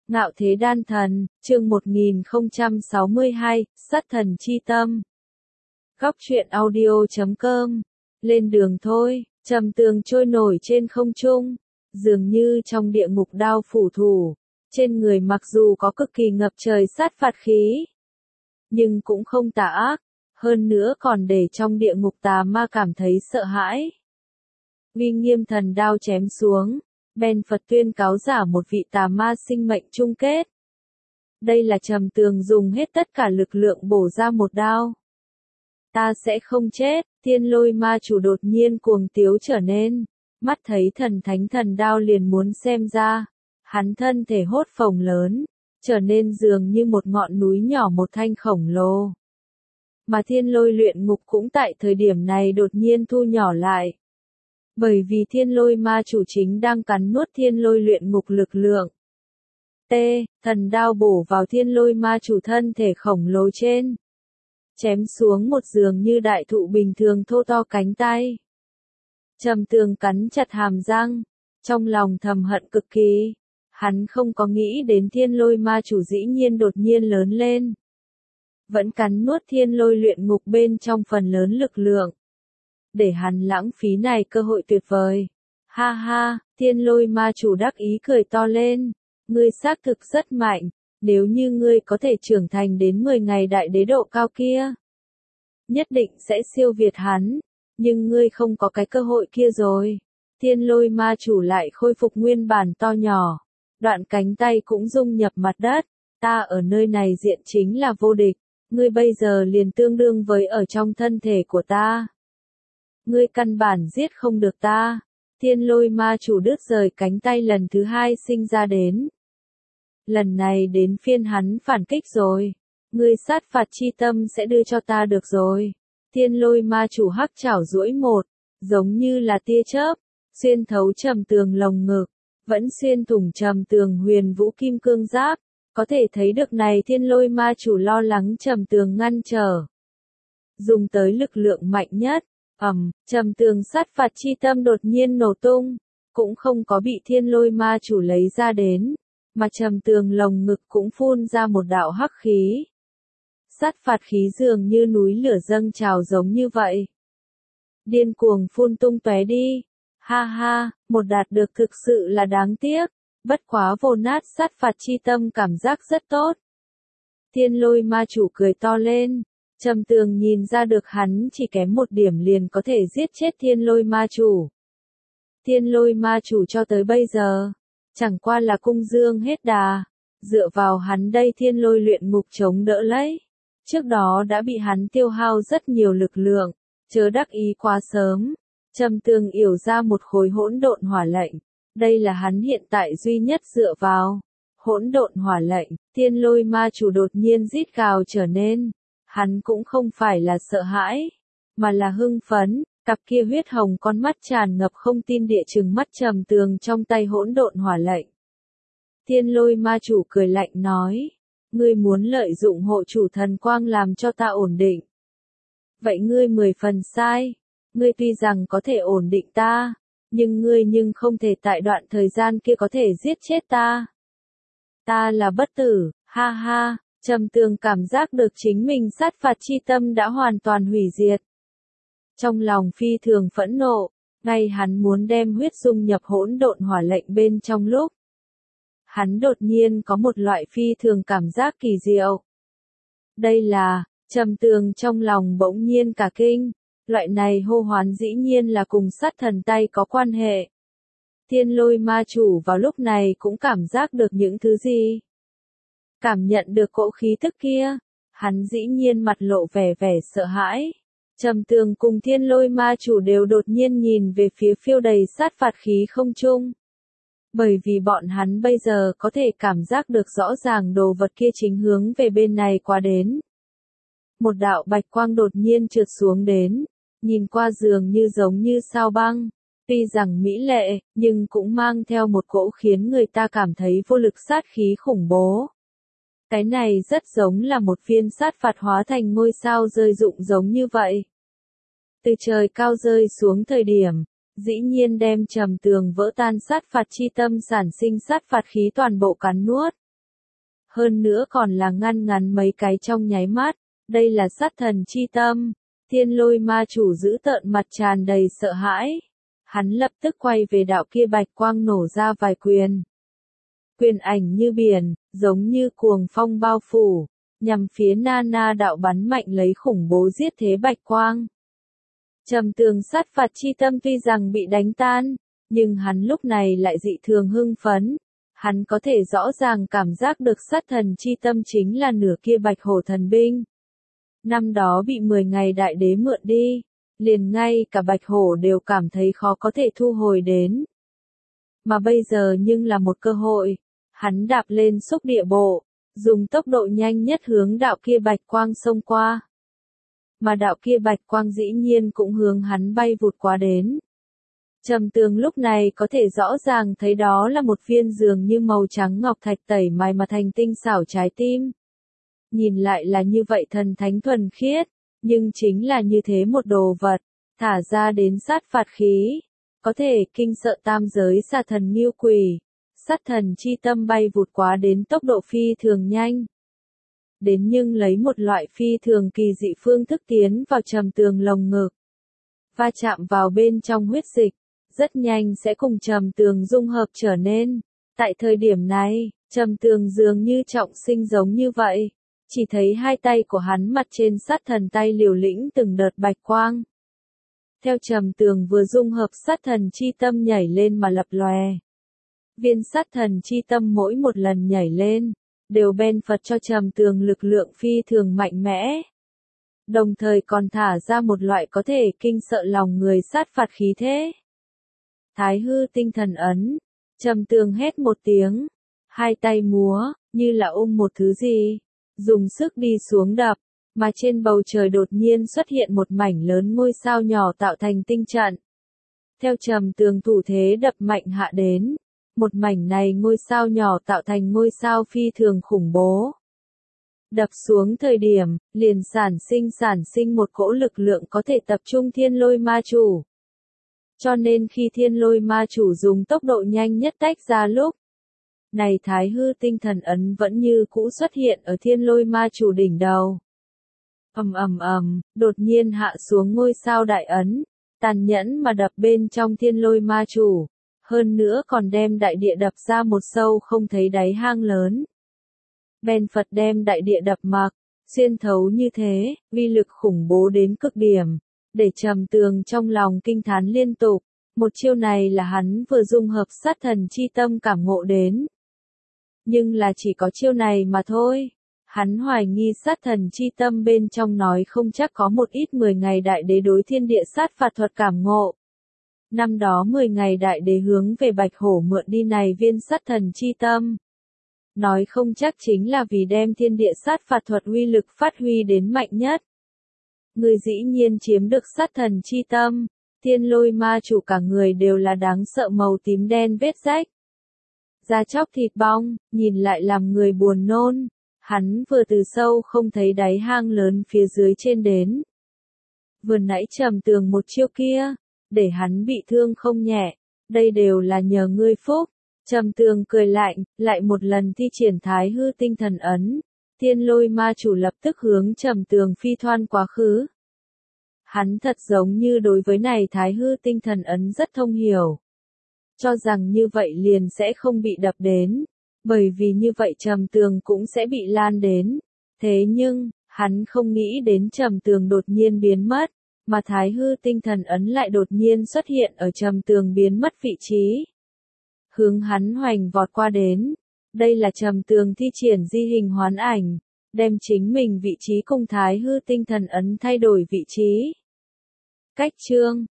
Ngạo thế đan thần, chương 1062, sát thần chi tâm. Góc truyện audio.com. Lên đường thôi, trầm tường trôi nổi trên không trung, dường như trong địa ngục đao phủ thủ, trên người mặc dù có cực kỳ ngập trời sát phạt khí, nhưng cũng không tà ác, hơn nữa còn để trong địa ngục tà ma cảm thấy sợ hãi. Uy nghiêm thần đao chém xuống, Ben Phật tuyên cáo giả một vị tà ma sinh mệnh chung kết. Đây là trầm tường dùng hết tất cả lực lượng bổ ra một đao. Ta sẽ không chết, thiên lôi ma chủ đột nhiên cuồng tiếu trở nên, mắt thấy thần thánh thần đao liền muốn xem ra, hắn thân thể hốt phồng lớn, trở nên dường như một ngọn núi nhỏ một thanh khổng lồ. Mà thiên lôi luyện ngục cũng tại thời điểm này đột nhiên thu nhỏ lại. Bởi vì thiên lôi ma chủ chính đang cắn nuốt thiên lôi luyện ngục lực lượng. Thần đao bổ vào thiên lôi ma chủ thân thể khổng lồ trên. Chém xuống một dường như đại thụ bình thường thô to cánh tay. Trầm tường cắn chặt hàm răng, trong lòng thầm hận cực kỳ. Hắn không có nghĩ đến thiên lôi ma chủ dĩ nhiên đột nhiên lớn lên. Vẫn cắn nuốt thiên lôi luyện ngục bên trong phần lớn lực lượng. Để hắn lãng phí này cơ hội tuyệt vời. Ha ha, thiên lôi ma chủ đắc ý cười to lên. Ngươi xác thực rất mạnh, nếu như ngươi có thể trưởng thành đến 10 ngày đại đế độ cao kia. Nhất định sẽ siêu việt hắn, nhưng ngươi không có cái cơ hội kia rồi. Thiên lôi ma chủ lại khôi phục nguyên bản to nhỏ. Đoạn cánh tay cũng dung nhập mặt đất. Ta ở nơi này diện chính là vô địch. Ngươi bây giờ liền tương đương với ở trong thân thể của ta. Ngươi căn bản giết không được ta. Thiên lôi ma chủ đứt rời cánh tay lần thứ hai sinh ra đến. Lần này đến phiên hắn phản kích rồi. Ngươi sát phạt chi tâm sẽ đưa cho ta được rồi. Thiên lôi ma chủ hắc chảo duỗi một, giống như là tia chớp, xuyên thấu trầm tường lồng ngực, vẫn xuyên thủng trầm tường huyền vũ kim cương giáp. Có thể thấy được này thiên lôi ma chủ lo lắng trầm tường ngăn trở. Dùng tới lực lượng mạnh nhất. Trầm tường sát phạt chi tâm đột nhiên nổ tung, cũng không có bị thiên lôi ma chủ lấy ra đến, mà trầm tường lồng ngực cũng phun ra một đạo hắc khí. Sát phạt khí dường như núi lửa dâng trào giống như vậy. Điên cuồng phun tung tóe đi. Ha ha, một đạt được thực sự là đáng tiếc, bất quá vô nát sát phạt chi tâm cảm giác rất tốt. Thiên lôi ma chủ cười to lên. Trầm tường nhìn ra được hắn chỉ kém một điểm liền có thể giết chết thiên lôi ma chủ. Thiên lôi ma chủ cho tới bây giờ, chẳng qua là cung dương hết đà, dựa vào hắn đây thiên lôi luyện ngục chống đỡ lấy. Trước đó đã bị hắn tiêu hao rất nhiều lực lượng, chớ đắc ý quá sớm. Trầm tường yểu ra một khối hỗn độn hỏa lệnh, đây là hắn hiện tại duy nhất dựa vào. Hỗn độn hỏa lệnh, thiên lôi ma chủ đột nhiên rít gào trở nên. Hắn cũng không phải là sợ hãi, mà là hưng phấn, cặp kia huyết hồng con mắt tràn ngập không tin địa chừng mắt trầm tường trong tay hỗn độn hỏa lệnh. Thiên lôi ma chủ cười lạnh nói, ngươi muốn lợi dụng hộ chủ thần quang làm cho ta ổn định. Vậy ngươi 10 phần sai, ngươi tuy rằng có thể ổn định ta, nhưng ngươi không thể tại đoạn thời gian kia có thể giết chết ta. Ta là bất tử, ha ha. Trầm tường cảm giác được chính mình sát phạt chi tâm đã hoàn toàn hủy diệt. Trong lòng phi thường phẫn nộ, ngay hắn muốn đem huyết dung nhập hỗn độn hỏa lệnh bên trong lúc. Hắn đột nhiên có một loại phi thường cảm giác kỳ diệu. Đây là, trầm tường trong lòng bỗng nhiên cả kinh, loại này hô hoán dĩ nhiên là cùng sát thần tay có quan hệ. Thiên lôi ma chủ vào lúc này cũng cảm giác được những thứ gì. Cảm nhận được cỗ khí tức kia, hắn dĩ nhiên mặt lộ vẻ sợ hãi. Trầm tường cùng thiên lôi ma chủ đều đột nhiên nhìn về phía phiêu đầy sát phạt khí không trung. Bởi vì bọn hắn bây giờ có thể cảm giác được rõ ràng đồ vật kia chính hướng về bên này qua đến. Một đạo bạch quang đột nhiên trượt xuống đến, nhìn qua dường như giống như sao băng. Tuy rằng mỹ lệ, nhưng cũng mang theo một cỗ khiến người ta cảm thấy vô lực sát khí khủng bố. Cái này rất giống là một viên sát phạt hóa thành ngôi sao rơi rụng giống như vậy. Từ trời cao rơi xuống thời điểm, dĩ nhiên đem trầm tường vỡ tan sát phạt chi tâm sản sinh sát phạt khí toàn bộ cắn nuốt. hơn nữa còn là ngăn ngắn mấy cái trong nháy mắt, đây là sát thần chi tâm. Thiên Lôi ma chủ giữ tợn mặt tràn đầy sợ hãi. Hắn lập tức quay về đạo kia bạch quang nổ ra vài quyền. Quyền ảnh như biển, giống như cuồng phong bao phủ, nhằm phía Nana đạo bắn mạnh lấy khủng bố giết thế bạch quang. Trầm Tường sát phạt chi tâm tuy rằng bị đánh tan, nhưng hắn lúc này lại dị thường hưng phấn. Hắn có thể rõ ràng cảm giác được sát thần chi tâm chính là nửa kia bạch hổ thần binh. Năm đó bị 10 ngày đại đế mượn đi, liền ngay cả bạch hổ đều cảm thấy khó có thể thu hồi đến. Mà bây giờ nhưng là một cơ hội, hắn đạp lên xúc địa bộ, dùng tốc độ nhanh nhất hướng đạo kia bạch quang xông qua. Mà đạo kia bạch quang dĩ nhiên cũng hướng hắn bay vụt qua đến. Trầm Tường lúc này có thể rõ ràng thấy đó là một viên dường như màu trắng ngọc thạch tẩy mài mà thành tinh xảo trái tim. Nhìn lại là như vậy thần thánh thuần khiết, nhưng chính là như thế một đồ vật, thả ra đến sát phạt khí, có thể kinh sợ tam giới xà thần nghiêu quỷ, sát thần chi tâm bay vụt quá đến tốc độ phi thường nhanh. Đến nhưng lấy một loại phi thường kỳ dị phương thức tiến vào Trầm Tường lồng ngực, va chạm vào bên trong huyết dịch, rất nhanh sẽ cùng Trầm Tường dung hợp trở nên. Tại thời điểm này, Trầm Tường dường như trọng sinh giống như vậy. Chỉ thấy hai tay của hắn mặt trên sát thần tay liều lĩnh từng đợt bạch quang. Theo Trầm Tường vừa dung hợp sát thần chi tâm nhảy lên mà lập lòe. Viên sát thần chi tâm mỗi một lần nhảy lên, đều ben phật cho Trầm Tường lực lượng phi thường mạnh mẽ. Đồng thời còn thả ra một loại có thể kinh sợ lòng người sát phạt khí thế. Thái hư tinh thần ấn, Trầm Tường hét một tiếng, hai tay múa, như là ôm một thứ gì. Dùng sức đi xuống đập, mà trên bầu trời đột nhiên xuất hiện một mảnh lớn ngôi sao nhỏ tạo thành tinh trận. Theo Trầm Tường thủ thế đập mạnh hạ đến, một mảnh này ngôi sao nhỏ tạo thành ngôi sao phi thường khủng bố. Đập xuống thời điểm, liền sản sinh một cỗ lực lượng có thể tập trung Thiên Lôi ma chủ. Cho nên khi Thiên Lôi ma chủ dùng tốc độ nhanh nhất tách ra lúc này Thái hư tinh thần ấn vẫn như cũ xuất hiện ở Thiên Lôi ma chủ đỉnh đầu. Đột nhiên hạ xuống ngôi sao đại ấn, tàn nhẫn mà đập bên trong Thiên Lôi ma chủ, hơn nữa còn đem đại địa đập ra một sâu không thấy đáy hang lớn. Ben Phật đem đại địa đập mặc, xuyên thấu như thế, uy lực khủng bố đến cực điểm, để Trầm Tường trong lòng kinh thán liên tục. Một chiêu này là hắn vừa dung hợp sát thần chi tâm cảm ngộ đến. Nhưng là chỉ có chiêu này mà thôi. Hắn hoài nghi sát thần chi tâm bên trong nói không chắc có một ít 10 ngày đại đế đối thiên địa sát phạt thuật cảm ngộ. Năm đó 10 ngày đại đế hướng về bạch hổ mượn đi này viên sát thần chi tâm. Nói không chắc chính là vì đem thiên địa sát phạt thuật uy lực phát huy đến mạnh nhất. Người dĩ nhiên chiếm được sát thần chi tâm, Thiên Lôi ma chủ cả người đều là đáng sợ màu tím đen vết rách. Da chóc thịt bong, nhìn lại làm người buồn nôn. Hắn vừa từ sâu không thấy đáy hang lớn phía dưới trên đến. Vừa nãy Trầm Tường một chiêu kia, để hắn bị thương không nhẹ, đây đều là nhờ ngươi phúc. Trầm Tường cười lạnh, lại một lần thi triển Thái hư tinh thần ấn. Thiên Lôi ma chủ lập tức hướng Trầm Tường phi thoan quá khứ. Hắn thật giống như đối với này Thái hư tinh thần ấn rất thông hiểu. Cho rằng như vậy liền sẽ không bị đập đến. Bởi vì như vậy Trầm Tường cũng sẽ bị lan đến. Thế nhưng, hắn không nghĩ đến Trầm Tường đột nhiên biến mất. Mà Thái hư tinh thần ấn lại đột nhiên xuất hiện ở Trầm Tường biến mất vị trí. Hướng hắn hoành vọt qua đến. Đây là Trầm Tường thi triển di hình hoán ảnh. Đem chính mình vị trí cùng Thái hư tinh thần ấn thay đổi vị trí. Cách chương